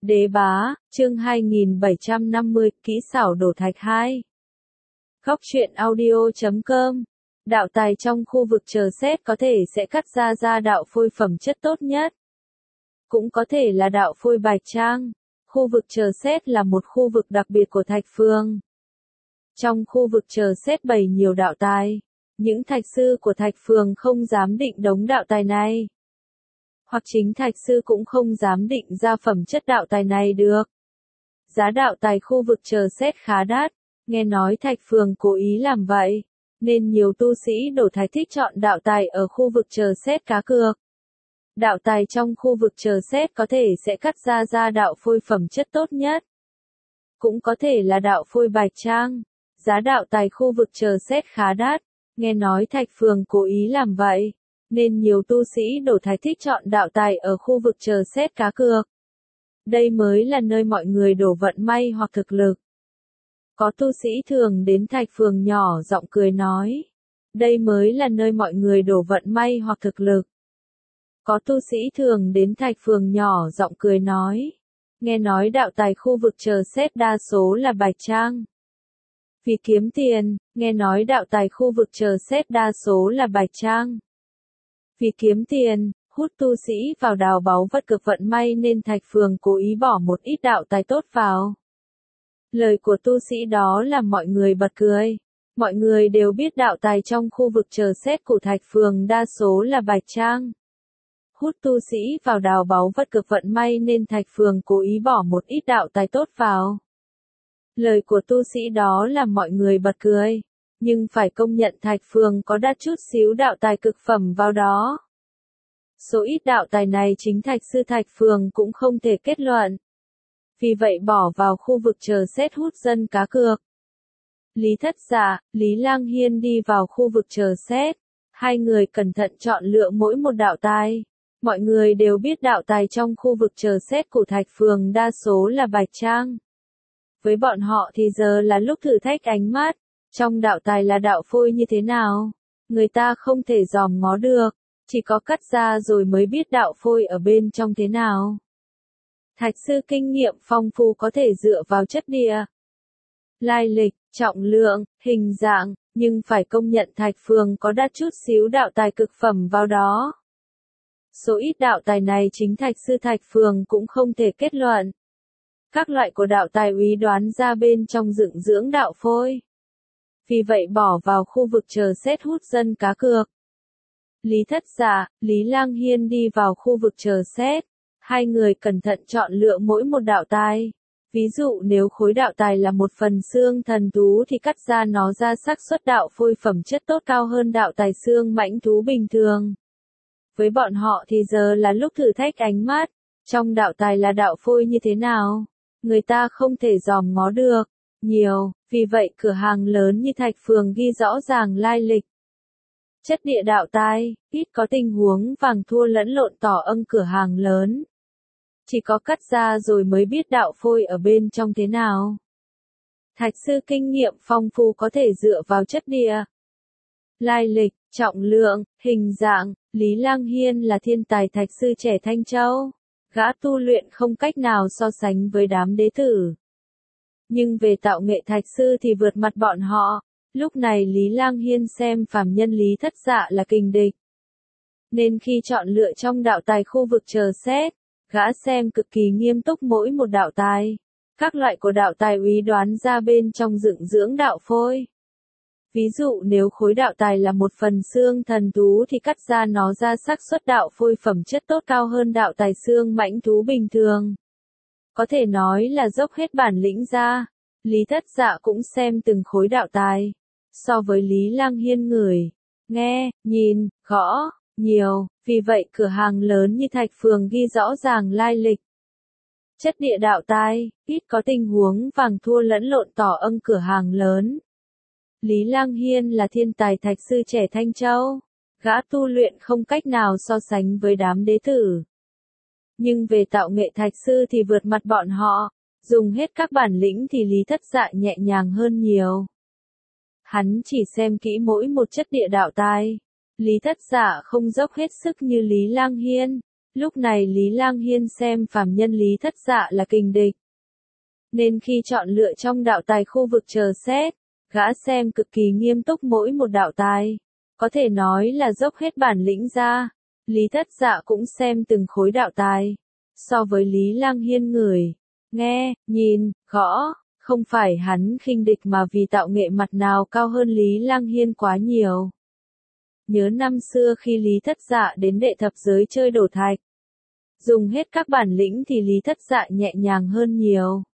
Đế bá, chương 2750, kỹ xảo đổ thạch 2. Góc truyện audio.com. Đạo tài trong khu vực chờ xét có thể sẽ cắt ra đạo phôi phẩm chất tốt nhất. Cũng có thể là đạo phôi bạch trang. Khu vực chờ xét là một khu vực đặc biệt của thạch phường. Trong khu vực chờ xét bày nhiều đạo tài. Những thạch sư của thạch phường không dám định đống đạo tài này. Hoặc chính thạch sư cũng không dám định ra phẩm chất đạo tài này được. Giá đạo tài khu vực chờ xét khá đắt, nghe nói thạch phường cố ý làm vậy, nên nhiều tu sĩ đổ thạch thích chọn đạo tài ở khu vực chờ xét cá cược. Đạo tài trong khu vực chờ xét có thể sẽ cắt ra đạo phôi phẩm chất tốt nhất. Cũng có thể là đạo phôi bạch trang. Giá đạo tài khu vực chờ xét khá đắt, nghe nói thạch phường cố ý làm vậy, nên nhiều tu sĩ đổ thạch thích chọn đạo tài ở khu vực chờ xét cá cược. Đây mới là nơi mọi người đổ vận may hoặc thực lực. Có tu sĩ thường đến thạch phường nhỏ giọng cười nói. Đây mới là nơi mọi người đổ vận may hoặc thực lực. Có tu sĩ thường đến thạch phường nhỏ giọng cười nói. Nghe nói đạo tài khu vực chờ xét đa số là bạch trang. Vì kiếm tiền, nghe nói đạo tài khu vực chờ xét đa số là bạch trang. Vì kiếm tiền, hút tu sĩ vào đào báu vật cực vận may nên thạch phường cố ý bỏ một ít đạo tài tốt vào. Lời của tu sĩ đó làm mọi người bật cười. Mọi người đều biết đạo tài trong khu vực chờ xét của thạch phường đa số là bạch trang. Hút tu sĩ vào đào báu vật cực vận may nên thạch phường cố ý bỏ một ít đạo tài tốt vào. Lời của tu sĩ đó làm mọi người bật cười. Nhưng phải công nhận thạch phường có đắt chút xíu đạo tài cực phẩm vào đó. Số ít đạo tài này chính thạch sư thạch phường cũng không thể kết luận. Vì vậy bỏ vào khu vực chờ xét hút dân cá cược. Lý Thất Dạ, Lý Lang Hiên đi vào khu vực chờ xét. Hai người cẩn thận chọn lựa mỗi một đạo tài. Mọi người đều biết đạo tài trong khu vực chờ xét của thạch phường đa số là bạch trang. Với bọn họ thì giờ là lúc thử thách ánh mắt. Trong đạo tài là đạo phôi như thế nào? Người ta không thể dòm ngó được. Chỉ có cắt ra rồi mới biết đạo phôi ở bên trong thế nào. Thạch sư kinh nghiệm phong phú có thể dựa vào chất địa, lai lịch, trọng lượng, hình dạng, nhưng phải công nhận thạch phường có đắt chút xíu đạo tài cực phẩm vào đó. Số ít đạo tài này chính thạch sư thạch phường cũng không thể kết luận. Các loại của đạo tài úy đoán ra bên trong dựng dưỡng đạo phôi. Vì vậy bỏ vào khu vực chờ xét hút dân cá cược. Lý Thất Dạ, Lý Lang Hiên đi vào khu vực chờ xét. Hai người cẩn thận chọn lựa mỗi một đạo tài. Ví dụ nếu khối đạo tài là một phần xương thần thú thì cắt ra nó ra xác suất đạo phôi phẩm chất tốt cao hơn đạo tài xương mãnh thú bình thường. Với bọn họ thì giờ là lúc thử thách ánh mắt. Trong đạo tài là đạo phôi như thế nào? Người ta không thể dòm ngó được. Nhiều, vì vậy cửa hàng lớn như thạch phường ghi rõ ràng lai lịch. Chất địa đạo tài, ít có tình huống vàng thua lẫn lộn tỏ âm cửa hàng lớn. Chỉ có cắt ra rồi mới biết đạo phôi ở bên trong thế nào. Thạch sư kinh nghiệm phong phú có thể dựa vào chất địa, lai lịch, trọng lượng, hình dạng. Lý Lang Hiên là thiên tài thạch sư trẻ Thanh Châu. Gã tu luyện không cách nào so sánh với đám đế tử. Nhưng về tạo nghệ thạch sư thì vượt mặt bọn họ. Lúc này Lý Lang Hiên xem phàm nhân Lý Thất Dạ là kình địch. Nên khi chọn lựa trong đạo tài khu vực chờ xét, gã xem cực kỳ nghiêm túc mỗi một đạo tài. Các loại của đạo tài úy đoán ra bên trong dựng dưỡng đạo phôi. Ví dụ nếu khối đạo tài là một phần xương thần thú thì cắt ra nó ra xác suất đạo phôi phẩm chất tốt cao hơn đạo tài xương mãnh thú bình thường. Có thể nói là dốc hết bản lĩnh ra. Lý Thất Dạ cũng xem từng khối đạo tài. So với Lý Lang Hiên ngửi, nghe, nhìn, gõ, nhiều, vì vậy cửa hàng lớn như thạch phường ghi rõ ràng lai lịch. Chất địa đạo tài, ít có tình huống vàng thua lẫn lộn tỏ âm cửa hàng lớn. Lý Lang Hiên là thiên tài thạch sư trẻ Thanh Châu. Gã tu luyện không cách nào so sánh với đám đế tử. Nhưng về tạo nghệ thạch sư thì vượt mặt bọn họ. Dùng hết các bản lĩnh thì Lý Thất Dạ nhẹ nhàng hơn nhiều. Hắn chỉ xem kỹ mỗi một chất địa đạo tài. Lý Thất Dạ không dốc hết sức như Lý Lang Hiên. Lúc này Lý Lang Hiên xem phàm nhân Lý Thất Dạ là kình địch. Nên khi chọn lựa trong đạo tài khu vực chờ xét, gã xem cực kỳ nghiêm túc mỗi một đạo tài. Có thể nói là dốc hết bản lĩnh ra. Lý Thất Dạ cũng xem từng khối đạo tài. So với Lý Lang Hiên người, nghe, nhìn, gõ, không phải hắn khinh địch mà vì tạo nghệ mặt nào cao hơn Lý Lang Hiên quá nhiều. Nhớ năm xưa khi Lý Thất Dạ đến đệ thập giới chơi đổ thạch. Dùng hết các bản lĩnh thì Lý Thất Dạ nhẹ nhàng hơn nhiều.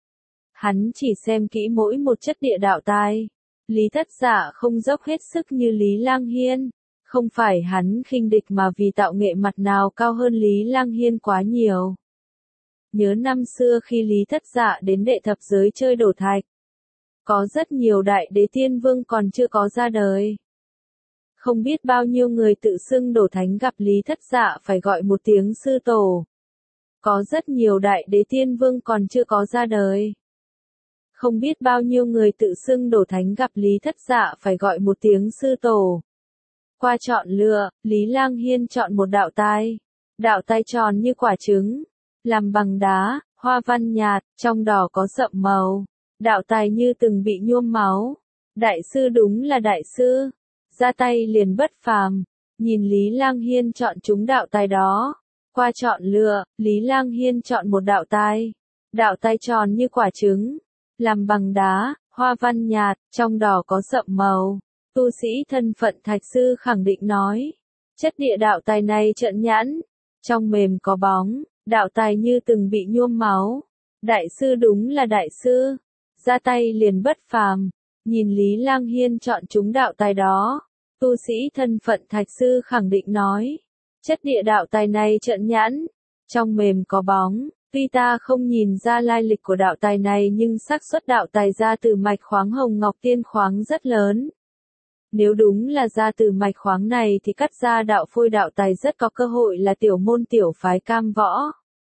Hắn chỉ xem kỹ mỗi một chất địa đạo tài. Lý Thất Dạ không dốc hết sức như Lý Lang Hiên. Không phải hắn khinh địch mà vì tạo nghệ mặt nào cao hơn Lý Lang Hiên quá nhiều. Nhớ năm xưa khi Lý Thất Dạ đến đệ thập giới chơi đổ thạch. Có rất nhiều đại đế tiên vương còn chưa có ra đời. Không biết bao nhiêu người tự xưng đổ thánh gặp Lý Thất Dạ phải gọi một tiếng sư tổ. Có rất nhiều đại đế tiên vương còn chưa có ra đời. Không biết bao nhiêu người tự xưng đổ thánh gặp Lý Thất Dạ phải gọi một tiếng sư tổ. Qua chọn lựa, Lý Lang Hiên chọn một đạo tai. Đạo tai tròn như quả trứng, làm bằng đá, hoa văn nhạt, trong đỏ có sậm màu. Đạo tài như từng bị nhuốm máu. Đại sư đúng là đại sư. Ra tay liền bất phàm. Nhìn Lý Lang Hiên chọn chúng đạo tài đó. Qua chọn lựa, Lý Lang Hiên chọn một đạo tai. Đạo tai tròn như quả trứng, làm bằng đá, hoa văn nhạt, trong đỏ có sậm màu. Tu sĩ thân phận thạch sư khẳng định nói. Chất địa đạo tài này trợn nhãn. Trong mềm có bóng, đạo tài như từng bị nhuốm máu. Đại sư đúng là đại sư. Ra tay liền bất phàm. Nhìn Lý Lang Hiên chọn chúng đạo tài đó. Tu sĩ thân phận thạch sư khẳng định nói. Chất địa đạo tài này trợn nhãn. Trong mềm có bóng. Tuy ta không nhìn ra lai lịch của đạo tài này nhưng xác suất đạo tài ra từ mạch khoáng hồng ngọc tiên khoáng rất lớn. Nếu đúng là ra từ mạch khoáng này thì cắt ra đạo phôi đạo tài rất có cơ hội là tiểu môn tiểu phái cam võ.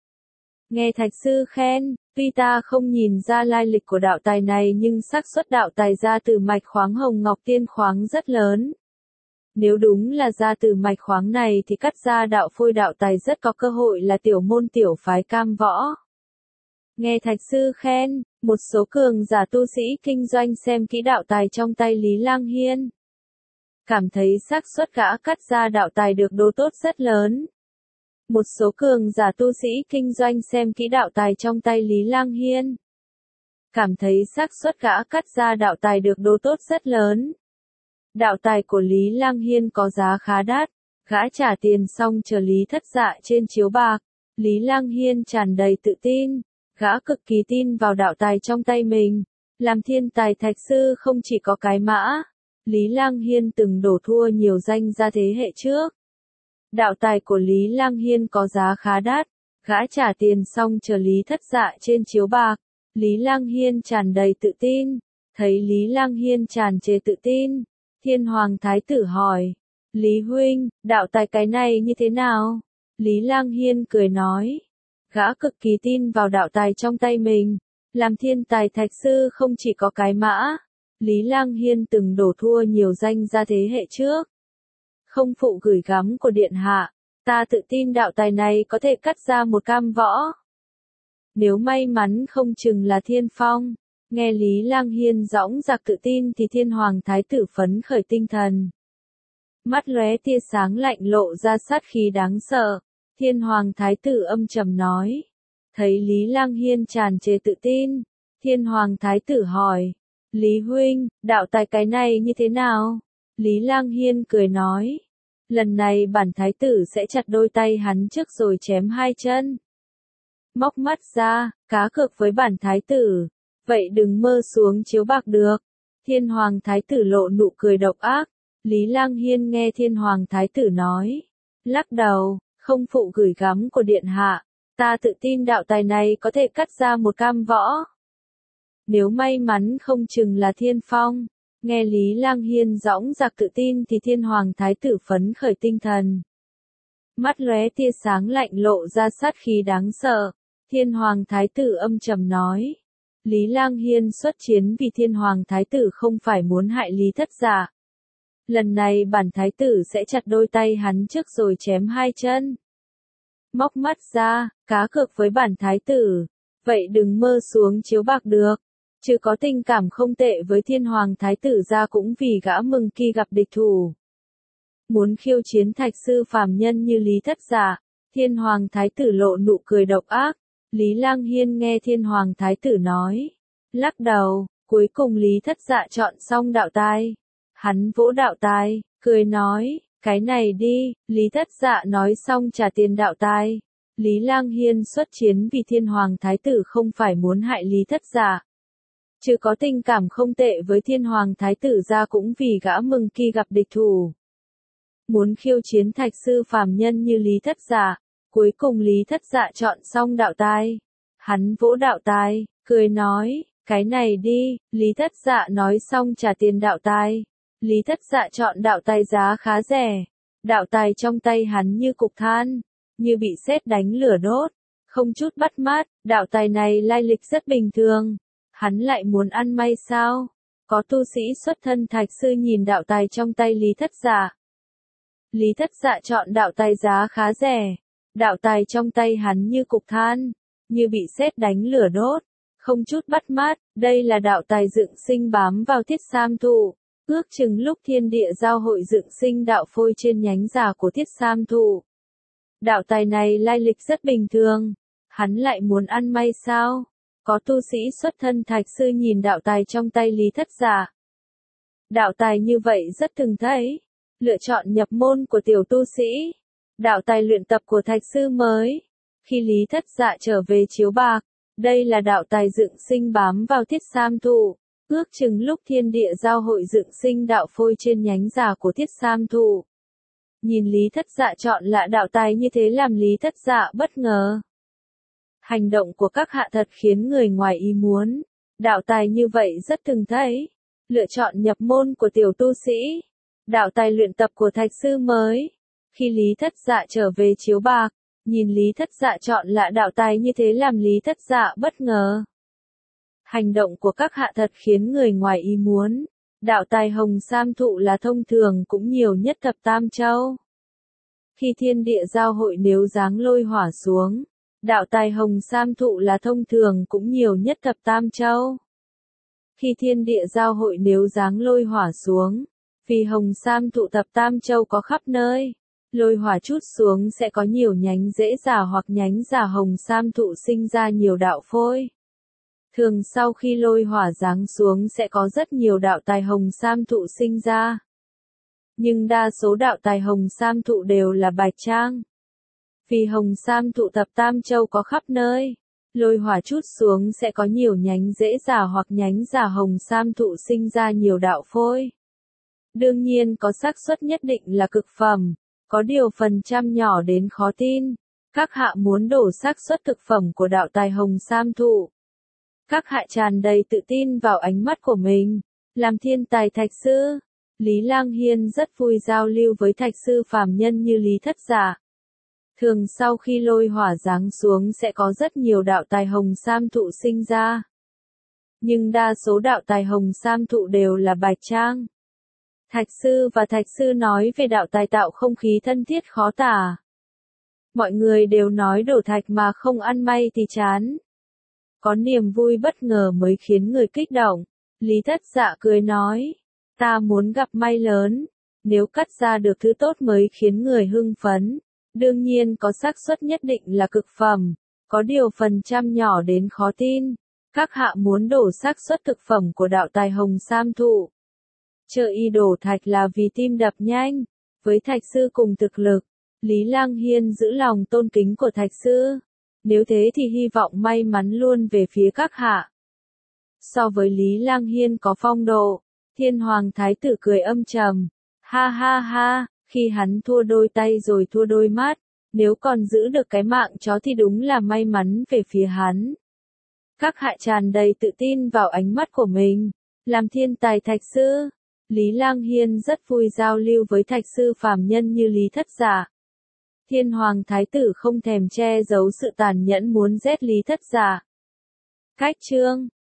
Nghe thạch sư khen, tuy ta không nhìn ra lai lịch của đạo tài này nhưng xác suất đạo tài ra từ mạch khoáng hồng ngọc tiên khoáng rất lớn. Nếu đúng là ra từ mạch khoáng này thì cắt ra đạo phôi đạo tài rất có cơ hội là tiểu môn tiểu phái cam võ. Nghe thạch sư khen, một số cường giả tu sĩ kinh doanh xem kỹ đạo tài trong tay Lý Lang Hiên. Cảm thấy xác suất gã cắt ra đạo tài được đố tốt rất lớn. Một số cường giả tu sĩ kinh doanh xem kỹ đạo tài trong tay Lý Lang Hiên. Cảm thấy xác suất gã cắt ra đạo tài được đố tốt rất lớn. Đạo tài của Lý Lang Hiên có giá khá đắt. Gã trả tiền xong chờ Lý Thất Dạ trên chiếu bạc. Lý Lang Hiên tràn đầy tự tin. Gã cực kỳ tin vào đạo tài trong tay mình. Làm thiên tài thạch sư không chỉ có cái mã. Lý Lang Hiên từng đổ thua nhiều danh gia thế hệ trước. Đạo tài của Lý Lang Hiên có giá khá đắt. Gã trả tiền xong chờ Lý Thất Dạ trên chiếu bạc. Lý Lang Hiên tràn đầy tự tin. Thấy Lý Lang Hiên tràn trề tự tin. Thiên Hoàng Thái tử hỏi. Lý huynh, đạo tài cái này như thế nào? Lý Lang Hiên cười nói. Gã cực kỳ tin vào đạo tài trong tay mình. Làm thiên tài thạch sư không chỉ có cái mã. Lý Lang Hiên từng đổ thua nhiều danh gia thế hệ trước. Không phụ gửi gắm của điện hạ. Ta tự tin đạo tài này có thể cắt ra một cam võ. Nếu may mắn không chừng là thiên phong. Nghe Lý Lang Hiên dõng dạc tự tin thì Thiên Hoàng Thái tử phấn khởi tinh thần. Mắt lóe tia sáng lạnh lộ ra sát khí đáng sợ. Thiên Hoàng Thái tử âm trầm nói. Thấy Lý Lang Hiên tràn trề tự tin. Thiên Hoàng Thái tử hỏi. Lý huynh, đạo tài cái này như thế nào? Lý Lang Hiên cười nói. Lần này bản thái tử sẽ chặt đôi tay hắn trước rồi chém hai chân. Móc mắt ra, cá cược với bản thái tử. Vậy đừng mơ xuống chiếu bạc được. Thiên Hoàng Thái tử lộ nụ cười độc ác. Lý Lang Hiên nghe Thiên Hoàng Thái tử nói. Lắc đầu, không phụ gửi gắm của điện hạ. Ta tự tin đạo tài này có thể cắt ra một cam võ. Nếu may mắn không chừng là thiên phong. Nghe Lý Lang Hiên dõng dạc tự tin thì Thiên Hoàng Thái tử phấn khởi tinh thần. Mắt lóe tia sáng lạnh lộ ra sát khí đáng sợ. Thiên Hoàng Thái tử âm trầm nói. Lý Lang Hiên xuất chiến vì Thiên Hoàng Thái tử không phải muốn hại Lý Thất Dạ. Lần này bản thái tử sẽ chặt đôi tay hắn trước rồi chém hai chân. móc mắt ra, cá cược với bản thái tử. Vậy đừng mơ xuống chiếu bạc được. Chứ có tình cảm không tệ với thiên hoàng thái tử ra cũng vì gã mừng khi gặp địch thủ. Muốn khiêu chiến thạch sư phàm nhân như Lý Thất Dạ, thiên hoàng thái tử lộ nụ cười độc ác. Lý Lang Hiên nghe thiên hoàng thái tử nói, lắc đầu, cuối cùng Lý Thất Dạ chọn xong đạo tài. Hắn vỗ đạo tài, cười nói, cái này đi, Lý Thất Dạ nói xong trả tiền đạo tài. Lý Lang Hiên xuất chiến vì thiên hoàng thái tử không phải muốn hại Lý Thất Dạ. Chứ có tình cảm không tệ với thiên hoàng thái tử ra cũng vì gã mừng khi gặp địch thủ. Muốn khiêu chiến thạch sư phàm nhân như Lý Thất Dạ, cuối cùng Lý Thất Dạ chọn xong đạo tài. Hắn vỗ đạo tài, cười nói, cái này đi, Lý Thất Dạ nói xong trả tiền đạo tài. Lý Thất Dạ chọn đạo tài giá khá rẻ. Đạo tài trong tay hắn như cục than, như bị sét đánh lửa đốt, không chút bắt mắt. Đạo tài này lai lịch rất bình thường. Hắn lại muốn ăn may sao? Có tu sĩ xuất thân thạch sư nhìn đạo tài trong tay Lý Thất Dạ. Lý Thất Dạ chọn đạo tài giá khá rẻ. Đạo tài trong tay hắn như cục than, như bị sét đánh lửa đốt, không chút bắt mắt. Đây là đạo tài dựng sinh bám vào thiết sam thụ. Ước chừng lúc thiên địa giao hội dựng sinh đạo phôi trên nhánh già của thiết sam thụ. Đạo tài này lai lịch rất bình thường. Hắn lại muốn ăn may sao? Có tu sĩ xuất thân thạch sư nhìn đạo tài trong tay Lý Thất Dạ. Đạo tài như vậy rất thường thấy. Lựa chọn nhập môn của tiểu tu sĩ. Đạo tài luyện tập của thạch sư mới. Khi Lý Thất Dạ trở về chiếu bạc, đây là đạo tài dựng sinh bám vào thiết sam thụ. Ước chừng lúc thiên địa giao hội dựng sinh đạo phôi trên nhánh già của thiết sam thụ. Nhìn Lý Thất Dạ chọn lạ đạo tài như thế làm Lý Thất Dạ bất ngờ. Hành động của các hạ thật khiến người ngoài ý muốn. Đạo tài như vậy rất thường thấy. Lựa chọn nhập môn của tiểu tu sĩ. Đạo tài luyện tập của thạch sư mới. Khi Lý Thất Dạ trở về chiếu bạc, nhìn Lý Thất Dạ chọn lạ đạo tài như thế làm Lý Thất Dạ bất ngờ. Hành động của các hạ thật khiến người ngoài ý muốn. Đạo tài hồng sam thụ là thông thường cũng nhiều nhất thập tam châu. Khi thiên địa giao hội nếu giáng lôi hỏa xuống, đạo tài hồng sam thụ là thông thường cũng nhiều nhất thập tam châu. Khi thiên địa giao hội nếu giáng lôi hỏa xuống, vì hồng sam thụ thập tam châu có khắp nơi, lôi hỏa chút xuống sẽ có nhiều nhánh rễ già hoặc nhánh già hồng sam thụ sinh ra nhiều đạo phôi. Thường sau khi lôi hỏa giáng xuống sẽ có rất nhiều đạo tài hồng sam thụ sinh ra. Nhưng đa số đạo tài hồng sam thụ đều là bạch trang. Vì hồng sam thụ thập tam châu có khắp nơi, lôi hỏa chút xuống sẽ có nhiều nhánh rễ già hoặc nhánh già hồng sam thụ sinh ra nhiều đạo phôi. Đương nhiên có xác suất nhất định là cực phẩm, có điều phần trăm nhỏ đến khó tin. Các hạ muốn đổ xác suất thực phẩm của đạo tài hồng sam thụ. Các hạ tràn đầy tự tin vào ánh mắt của mình, làm thiên tài thạch sư. Lý Lang Hiên rất vui giao lưu với thạch sư phàm nhân như Lý Thất Dạ. Thường sau khi lôi hỏa giáng xuống sẽ có rất nhiều đạo tài hồng sam thụ sinh ra. Nhưng đa số đạo tài hồng sam thụ đều là bạch trang. Thạch sư và thạch sư nói về đạo tài tạo không khí thân thiết khó tả. Mọi người đều nói đổ thạch mà không ăn may thì chán. Có niềm vui bất ngờ mới khiến người kích động. Lý Thất Dạ cười nói, ta muốn gặp may lớn. Nếu cắt ra được thứ tốt mới khiến người hưng phấn. Đương nhiên có xác suất nhất định là cực phẩm. Có điều phần trăm nhỏ đến khó tin. Các hạ muốn đổ xác suất thực phẩm của đạo tài hồng sam thụ. Chợ y đổ thạch là vì tim đập nhanh. Với thạch sư cùng thực lực, Lý Lang Hiên giữ lòng tôn kính của thạch sư. Nếu thế thì hy vọng may mắn luôn về phía các hạ. So với Lý Lang Hiên có phong độ, thiên hoàng thái tử cười âm trầm. Ha ha ha, khi hắn thua đôi tay rồi thua đôi mắt, nếu còn giữ được cái mạng chó thì đúng là may mắn về phía hắn. Các hạ tràn đầy tự tin vào ánh mắt của mình, làm thiên tài thạch sư. Lý Lang Hiên rất vui giao lưu với thạch sư phàm nhân như Lý Thất Dạ. Thiên hoàng thái tử không thèm che giấu sự tàn nhẫn muốn giết Lý Thất Dạ. Cách chương